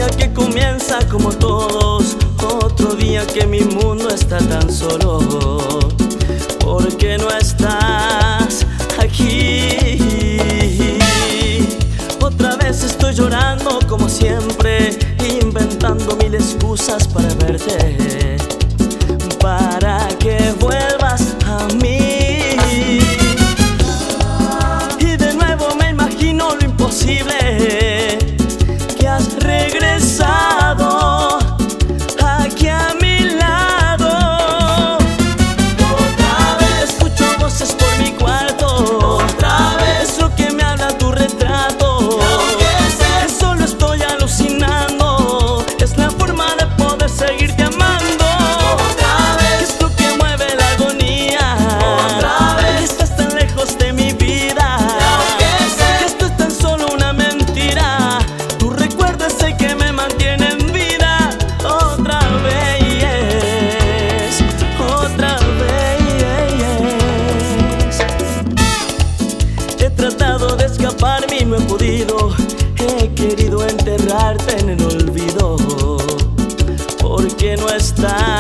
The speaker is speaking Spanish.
día que comienza como todos, otro día que mi mundo está tan solo. ¿Por qué no estás aquí? Otra vez estoy llorando como siempre, inventando mil excusas para verte, para que vuelvas a mí. Y de nuevo me imagino lo imposible, que has regresado aquí a mi lado. Otra vez escucho voces por mi cuarto, otra vez lo que me habla tu retrato. Que solo estoy alucinando, es la forma de poder seguirte amando. Otra vez, ¿qué es lo que mueve la agonía? Otra vez, estás tan lejos de mi vida, que esto es tan solo una mentira. Tu recuerdo es el que me mantiene en vida. Otra vez, otra vez. He tratado de escaparme y no he podido. He querido enterrarte en el olvido. ¿Por qué no estás